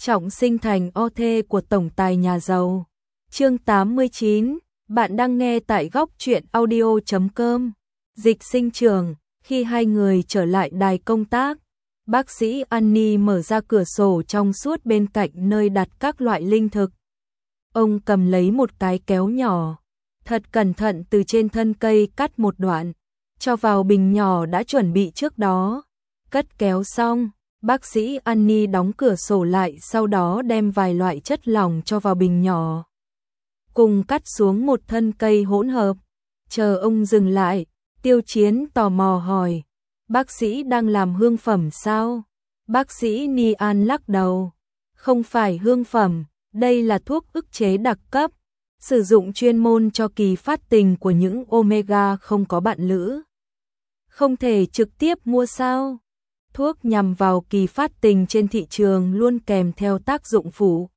trọng sinh thành o thê của tổng tài nhà giàu. Chương 89, bạn đang nghe tại góc truyện audio.com. Dịch sinh trường, khi hai người trở lại đài công tác, bác sĩ Annie mở ra cửa sổ trong suốt bên cạnh nơi đặt các loại linh thực. Ông cầm lấy một cái kéo nhỏ, thật cẩn thận từ trên thân cây cắt một đoạn, cho vào bình nhỏ đã chuẩn bị trước đó. Cất kéo xong, bác sĩ Annie đóng cửa sổ lại, sau đó đem vài loại chất lỏng cho vào bình nhỏ, cùng cắt xuống một thân cây hỗn hợp. Chờ ông dừng lại, Tiêu Chiến tò mò hỏi, bác sĩ đang làm hương phẩm sao? Bác sĩ Nian lắc đầu, không phải hương phẩm, đây là thuốc ức chế đặc cấp, sử dụng chuyên môn cho kỳ phát tình của những omega không có bạn lữ. Không thể trực tiếp mua sao? Thuốc nhằm vào kỳ phát tình trên thị trường luôn kèm theo tác dụng phụ.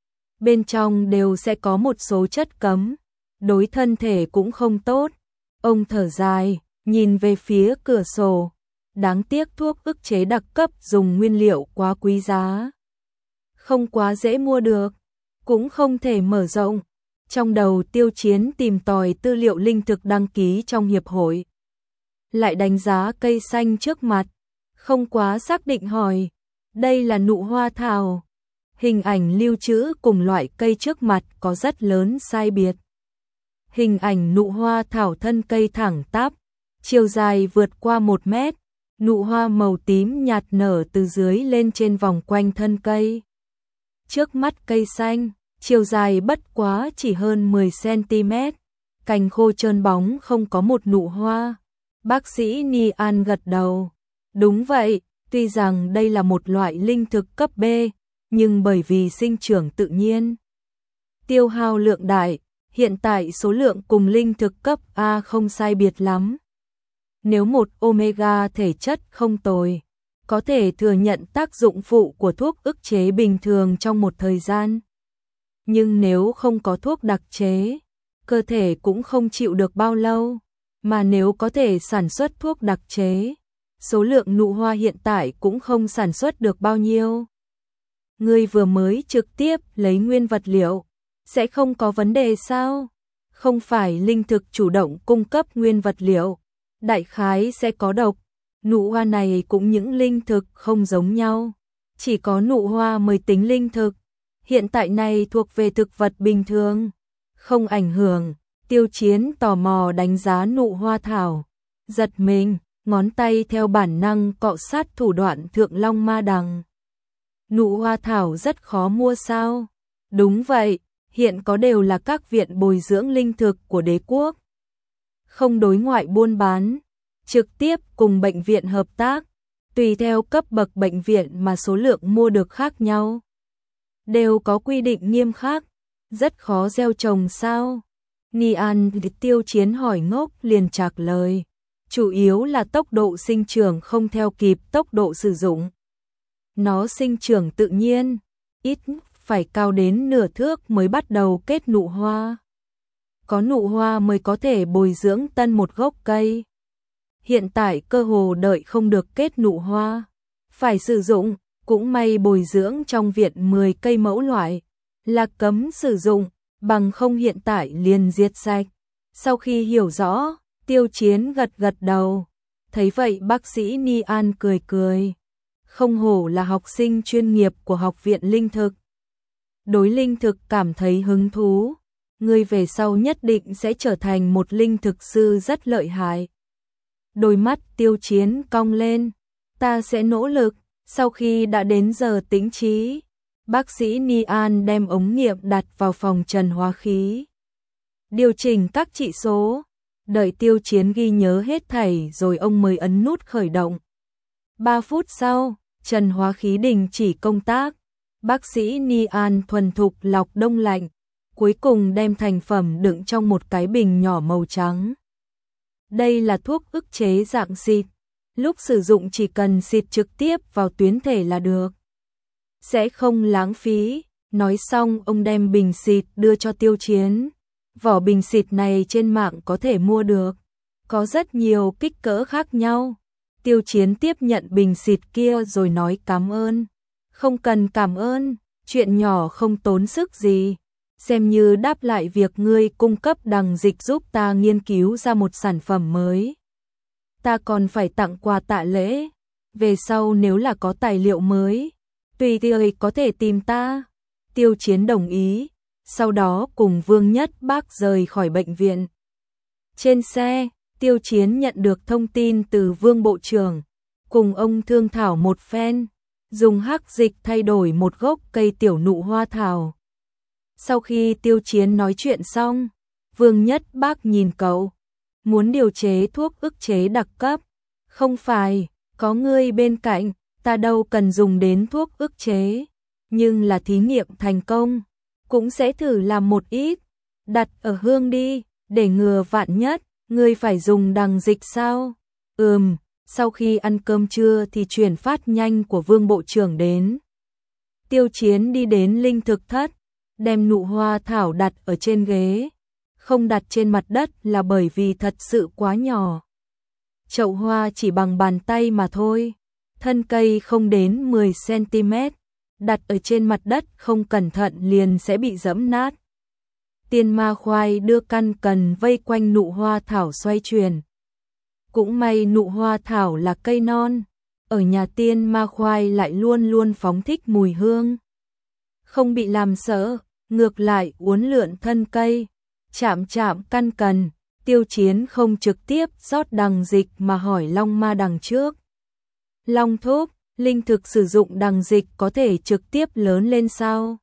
Bên trong đều sẽ có một số chất cấm, đối thân thể cũng không tốt. Ông thở dài, nhìn về phía cửa sổ. Đáng tiếc thuốc ức chế đặc cấp dùng nguyên liệu quá quý giá, không quá dễ mua được, cũng không thể mở rộng. Trong đầu Tiêu Chiến tìm tòi tư liệu linh thực đăng ký trong hiệp hội, lại đánh giá cây xanh trước mặt, không quá xác định hỏi, đây là nụ hoa thảo. Hình ảnh lưu trữ cùng loại cây trước mặt có rất lớn sai biệt. Hình ảnh nụ hoa thảo thân cây thẳng tắp, chiều dài vượt qua 1 mét, nụ hoa màu tím nhạt nở từ dưới lên trên vòng quanh thân cây. Trước mắt cây xanh, chiều dài bất quá chỉ hơn 10 cm, cành khô trơn bóng không có một nụ hoa. Bác sĩ Nian gật đầu. Đúng vậy, tuy rằng đây là một loại linh thực cấp B, nhưng bởi vì sinh trưởng tự nhiên, tiêu hao lượng đại, hiện tại số lượng cùng linh thực cấp A không sai biệt lắm. Nếu một omega thể chất không tồi, có thể thừa nhận tác dụng phụ của thuốc ức chế bình thường trong một thời gian. Nhưng nếu không có thuốc đặc chế, cơ thể cũng không chịu được bao lâu. Mà nếu có thể sản xuất thuốc đặc chế, số lượng nụ hoa hiện tại cũng không sản xuất được bao nhiêu. Ngươi vừa mới trực tiếp lấy nguyên vật liệu, sẽ không có vấn đề sao? Không phải linh thực chủ động cung cấp nguyên vật liệu, đại khái sẽ có độc. Nụ hoa này cũng những linh thực không giống nhau, chỉ có nụ hoa mới tính linh thực, hiện tại này thuộc về thực vật bình thường, không ảnh hưởng. Tiêu Chiến tò mò đánh giá nụ hoa thảo, giật mình, ngón tay theo bản năng cọ sát thủ đoạn Thượng Long Ma Đằng. Nụ hoa thảo rất khó mua sao? Đúng vậy, hiện có đều là các viện bồi dưỡng linh thực của đế quốc, không đối ngoại buôn bán, trực tiếp cùng bệnh viện hợp tác, tùy theo cấp bậc bệnh viện mà số lượng mua được khác nhau. Đều có quy định nghiêm khắc, rất khó gieo trồng sao? Nian Tiêu Chiến hỏi ngốc liền trả lời, chủ yếu là tốc độ sinh trưởng không theo kịp tốc độ sử dụng. Nó sinh trưởng tự nhiên, ít phải cao đến nửa thước mới bắt đầu kết nụ hoa. Có nụ hoa mới có thể bồi dưỡng tân một gốc cây. Hiện tại cơ hồ đợi không được kết nụ hoa, phải sử dụng, cũng may bồi dưỡng trong viện 10 cây mẫu loại, là cấm sử dụng, bằng không hiện tại liền diệt sạch. Sau khi hiểu rõ, Tiêu Chiến gật gật đầu. Thấy vậy bác sĩ Nian cười cười. Không hổ là học sinh chuyên nghiệp của học viện linh thực. Đối linh thực cảm thấy hứng thú, ngươi về sau nhất định sẽ trở thành một linh thực sư rất lợi hại. Đôi mắt Tiêu Chiến cong lên, ta sẽ nỗ lực. Sau khi đã đến giờ tĩnh trí, bác sĩ Nian đem ống nghiệm đặt vào phòng trần hóa khí, điều chỉnh các chỉ số, đợi Tiêu Chiến ghi nhớ hết thảy rồi ông mới ấn nút khởi động. 3 phút sau, trần hóa khí đình chỉ công tác, bác sĩ Nian thuần thục lọc đông lạnh, cuối cùng đem thành phẩm đựng trong một cái bình nhỏ màu trắng. Đây là thuốc ức chế dạng xịt, lúc sử dụng chỉ cần xịt trực tiếp vào tuyến thể là được, sẽ không lãng phí. Nói xong ông đem bình xịt đưa cho Tiêu Chiến. Vỏ bình xịt này trên mạng có thể mua được, có rất nhiều kích cỡ khác nhau. Tiêu Chiến tiếp nhận bình xịt kia rồi nói cảm ơn. Không cần cảm ơn, chuyện nhỏ không tốn sức gì, xem như đáp lại việc ngươi cung cấp đằng dịch giúp ta nghiên cứu ra một sản phẩm mới. Ta còn phải tặng quà tạ lễ, về sau nếu là có tài liệu mới, tùy tiện có thể tìm ta. Tiêu Chiến đồng ý, sau đó cùng Vương Nhất Bác rời khỏi bệnh viện. Trên xe, Tiêu Chiến nhận được thông tin từ Vương Bộ trưởng, cùng ông thương thảo một phen, dùng hắc dịch thay đổi một gốc cây tiểu nụ hoa thảo. Sau khi Tiêu Chiến nói chuyện xong, Vương Nhất Bác nhìn cậu, muốn điều chế thuốc ức chế đặc cấp, không phải, có ngươi bên cạnh, ta đâu cần dùng đến thuốc ức chế, nhưng là thí nghiệm thành công, cũng sẽ thử làm một ít, đặt ở hương đi, để ngừa vạn nhất, ngươi phải dùng đằng dịch sao? Sau khi ăn cơm trưa thì chuyển phát nhanh của Vương Bộ trưởng đến. Tiêu Chiến đi đến linh thực thất, đem nụ hoa thảo đặt ở trên ghế, không đặt trên mặt đất là bởi vì thật sự quá nhỏ. Chậu hoa chỉ bằng bàn tay mà thôi, thân cây không đến 10 cm, đặt ở trên mặt đất không cẩn thận liền sẽ bị giẫm nát. Tiên Ma Khoai đưa căn cần vây quanh nụ hoa thảo xoay chuyển. Cũng may nụ hoa thảo là cây non, ở nhà Tiên Ma Khoai lại luôn luôn phóng thích mùi hương. Không bị làm sợ, ngược lại uốn lượn thân cây, chạm chạm căn cần. Tiêu Chiến không trực tiếp rót đằng dịch mà hỏi Long Ma đằng trước. Long thúc, linh thực sử dụng đằng dịch có thể trực tiếp lớn lên sao?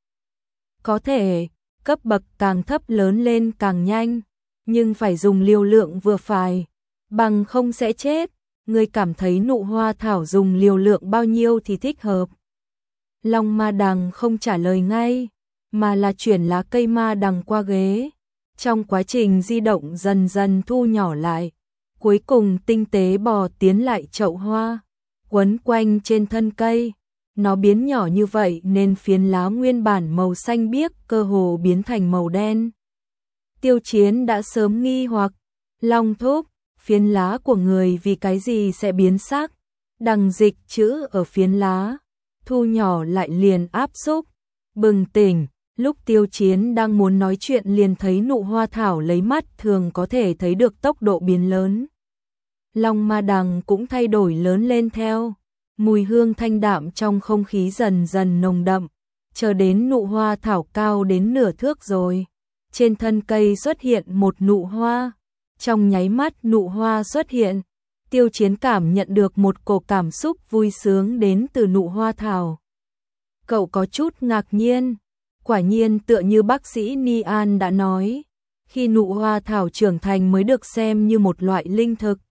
Có thể, cấp bậc càng thấp lớn lên càng nhanh, nhưng phải dùng liều lượng vừa phải, bằng không sẽ chết. Ngươi cảm thấy nụ hoa thảo dùng liều lượng bao nhiêu thì thích hợp? Long Ma đằng không trả lời ngay, mà là chuyển lá cây ma đằng qua ghế. Trong quá trình di động dần dần thu nhỏ lại, cuối cùng tinh tế bò tiến lại chậu hoa, quấn quanh trên thân cây. Nó biến nhỏ như vậy nên phiến lá nguyên bản màu xanh biếc cơ hồ biến thành màu đen. Tiêu Chiến đã sớm nghi hoặc, Long thúc, phiến lá của người vì cái gì sẽ biến sắc? Đằng dịch chữ ở phiến lá, thu nhỏ lại liền áp xúc, bừng tỉnh. Lúc Tiêu Chiến đang muốn nói chuyện liền thấy nụ hoa thảo lấy mắt thường có thể thấy được tốc độ biến lớn. Long Ma đằng cũng thay đổi lớn lên theo, mùi hương thanh đạm trong không khí dần dần nồng đậm, chờ đến nụ hoa thảo cao đến nửa thước rồi. Trên thân cây xuất hiện một nụ hoa, trong nháy mắt nụ hoa xuất hiện, Tiêu Chiến cảm nhận được một cổ cảm xúc vui sướng đến từ nụ hoa thảo. Cậu có chút ngạc nhiên. Quả nhiên tựa như bác sĩ Nian đã nói, khi nụ hoa thảo trưởng thành mới được xem như một loại linh thực.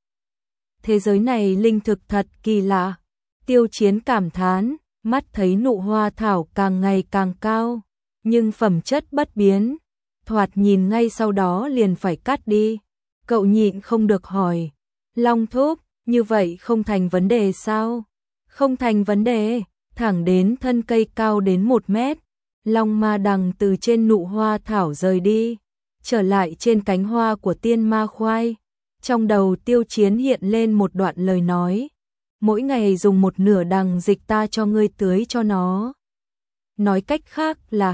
Thế giới này linh thực thật kỳ lạ. Tiêu Chiến cảm thán, mắt thấy nụ hoa thảo càng ngày càng cao, nhưng phẩm chất bất biến, thoạt nhìn ngay sau đó liền phải cắt đi. Cậu nhịn không được hỏi, Long thúc, như vậy không thành vấn đề sao? Không thành vấn đề, thẳng đến thân cây cao đến 1 mét. Long Ma đằng từ trên nụ hoa thảo rời đi, trở lại trên cánh hoa của Tiên Ma Khoai. Trong đầu Tiêu Chiến hiện lên một đoạn lời nói, mỗi ngày dùng một nửa đằng dịch ta cho ngươi tưới cho nó. Nói cách khác là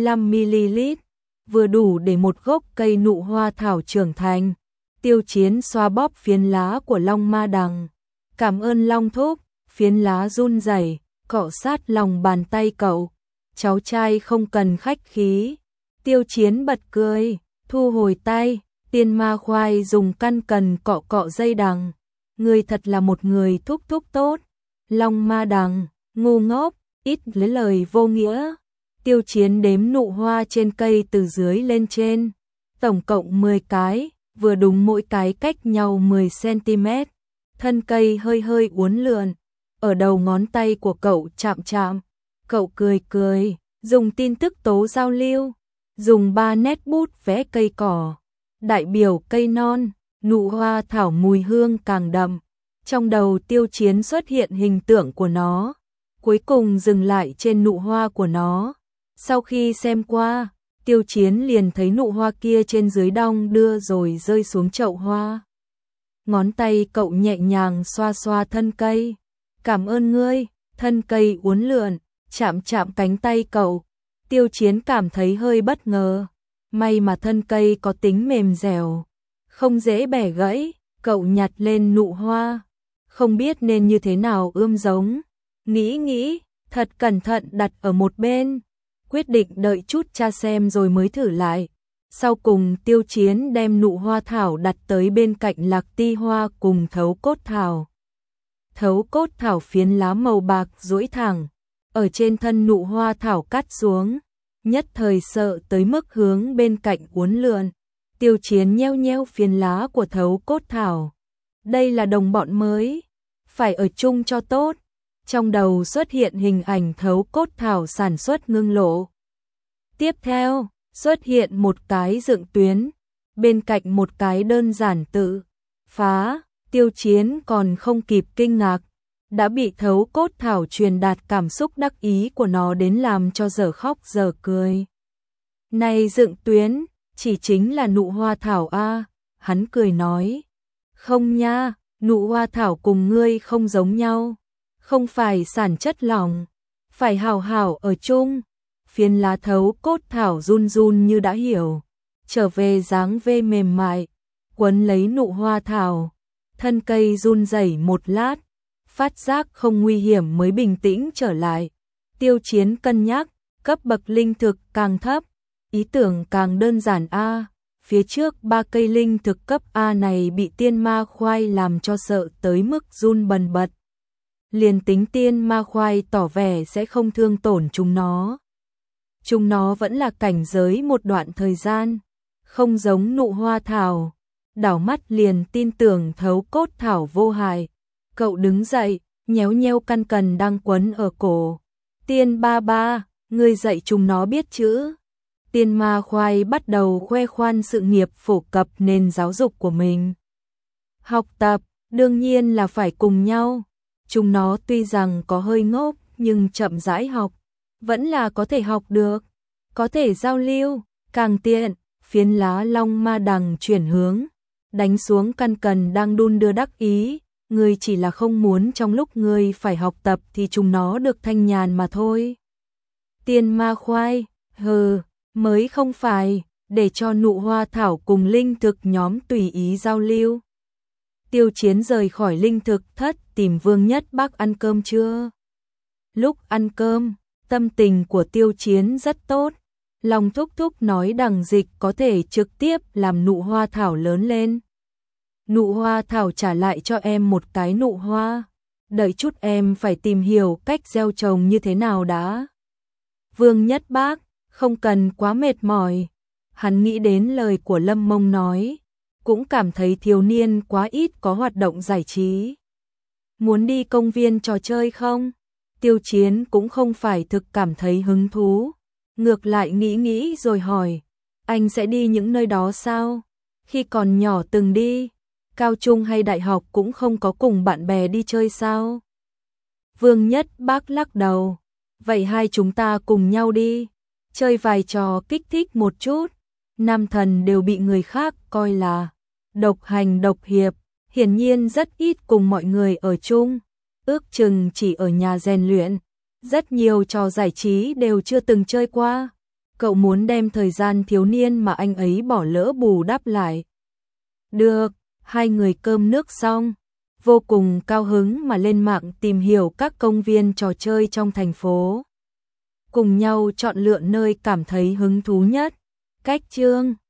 25ml, vừa đủ để một gốc cây nụ hoa thảo trưởng thành. Tiêu Chiến xoa bóp phiến lá của Long Ma đằng. Cảm ơn Long thúc, phiến lá run rẩy, cọ sát lòng bàn tay cậu. Cháu trai không cần khách khí. Tiêu Chiến bật cười, thu hồi tay. Tiên Ma Khoai dùng căn cần cọ cọ dây đằng. Ngươi thật là một người thúc thúc tốt. Long Ma đằng, ngu ngốc, ít lấy lời vô nghĩa. Tiêu Chiến đếm nụ hoa trên cây từ dưới lên trên, tổng cộng 10 cái, vừa đúng mỗi cái cách nhau 10 cm. Thân cây hơi hơi uốn lượn, ở đầu ngón tay của cậu chạm chạm. Cậu cười cười, dùng tin tức tố giao lưu, dùng 3 nét bút vẽ cây cỏ, đại biểu cây non, nụ hoa thảo mùi hương càng đậm. Trong đầu Tiêu Chiến xuất hiện hình tượng của nó, cuối cùng dừng lại trên nụ hoa của nó. Sau khi xem qua, Tiêu Chiến liền thấy nụ hoa kia trên dưới đong đưa rồi rơi xuống chậu hoa. Ngón tay cậu nhẹ nhàng xoa xoa thân cây. Cảm ơn ngươi, thân cây uốn lượn, chạm chạm cánh tay cậu, Tiêu Chiến cảm thấy hơi bất ngờ, may mà thân cây có tính mềm dẻo, không dễ bẻ gãy. Cậu nhặt lên nụ hoa, không biết nên như thế nào ươm giống, nghĩ, thật cẩn thận đặt ở một bên, quyết định đợi chút cha xem rồi mới thử lại. Sau cùng Tiêu Chiến đem nụ hoa thảo đặt tới bên cạnh lạc ti hoa cùng thấu cốt thảo. Thấu cốt thảo phiến lá màu bạc duỗi thẳng, ở trên thân nụ hoa thảo cắt xuống, nhất thời sợ tới mức hướng bên cạnh uốn lượn. Tiêu Chiến nheo nheo phiến lá của thấu cốt thảo. Đây là đồng bọn mới, phải ở chung cho tốt. Trong đầu xuất hiện hình ảnh thấu cốt thảo sản xuất ngưng lộ. Tiếp theo, xuất hiện một cái dựng tuyến, bên cạnh một cái đơn giản tự phá. Tiêu Chiến còn không kịp kinh ngạc, đã bị thấu cốt thảo truyền đạt cảm xúc đắc ý của nó đến làm cho dở khóc dở cười. Này dựng tuyến, chỉ chính là nụ hoa thảo a, hắn cười nói. Không nha, nụ hoa thảo cùng ngươi không giống nhau, không phải sản chất lỏng, phải hảo hảo ở chung. Phiến lá thấu cốt thảo run run như đã hiểu, trở về dáng vê mềm mại, quấn lấy nụ hoa thảo, thân cây run rẩy một lát, phát giác không nguy hiểm mới bình tĩnh trở lại. Tiêu Chiến cân nhắc, cấp bậc linh thực càng thấp, ý tưởng càng đơn giản a. Phía trước 3 cây linh thực cấp A này bị tiên ma khoai làm cho sợ tới mức run bần bật. Liền tính tiên ma khoai tỏ vẻ sẽ không thương tổn chúng nó. Chúng nó vẫn là cảnh giới một đoạn thời gian, không giống nụ hoa thảo. Đảo mắt liền tin tưởng thấu cốt thảo vô hại. Cậu đứng dậy, nhéo nheo căn cần đang quấn ở cổ. Tiên ba ba, ngươi dạy chúng nó biết chữ. Tiên ma khoai bắt đầu khoe khoan sự nghiệp phổ cập nền giáo dục của mình. Học tập, đương nhiên là phải cùng nhau. Chúng nó tuy rằng có hơi ngốc, nhưng chậm rãi học, vẫn là có thể học được, có thể giao lưu, càng tiện. Phiến lá long ma đằng chuyển hướng, đánh xuống căn cần đang đung đưa đắc ý. Ngươi chỉ là không muốn trong lúc ngươi phải học tập thì chúng nó được thanh nhàn mà thôi. Tiên ma khoai, hừ, mới không phải, để cho nụ hoa thảo cùng linh thực nhóm tùy ý giao lưu. Tiêu Chiến rời khỏi linh thực thất tìm Vương Nhất Bác ăn cơm trưa. Lúc ăn cơm, tâm tình của Tiêu Chiến rất tốt. Long thúc thúc nói đằng dịch có thể trực tiếp làm nụ hoa thảo lớn lên. Nụ hoa thảo trả lại cho em một cái nụ hoa. Đợi chút em phải tìm hiểu cách gieo trồng như thế nào đã. Vương Nhất Bác, không cần quá mệt mỏi. Hắn nghĩ đến lời của Lâm Mông nói, cũng cảm thấy thiếu niên quá ít có hoạt động giải trí. Muốn đi công viên trò chơi không? Tiêu Chiến cũng không phải thực cảm thấy hứng thú. Ngược lại nghĩ rồi hỏi, anh sẽ đi những nơi đó sao? Khi còn nhỏ từng đi, cao trung hay đại học cũng không có cùng bạn bè đi chơi sao? Vương Nhất Bác lắc đầu, vậy hai chúng ta cùng nhau đi, chơi vài trò kích thích một chút. Nam thần đều bị người khác coi là độc hành độc hiệp, hiển nhiên rất ít cùng mọi người ở chung, ước chừng chỉ ở nhà rèn luyện. Rất nhiều trò giải trí đều chưa từng chơi qua. Cậu muốn đem thời gian thiếu niên mà anh ấy bỏ lỡ bù đắp lại. Được, hai người cơm nước xong, vô cùng cao hứng mà lên mạng tìm hiểu các công viên trò chơi trong thành phố. Cùng nhau chọn lựa nơi cảm thấy hứng thú nhất. Cách chương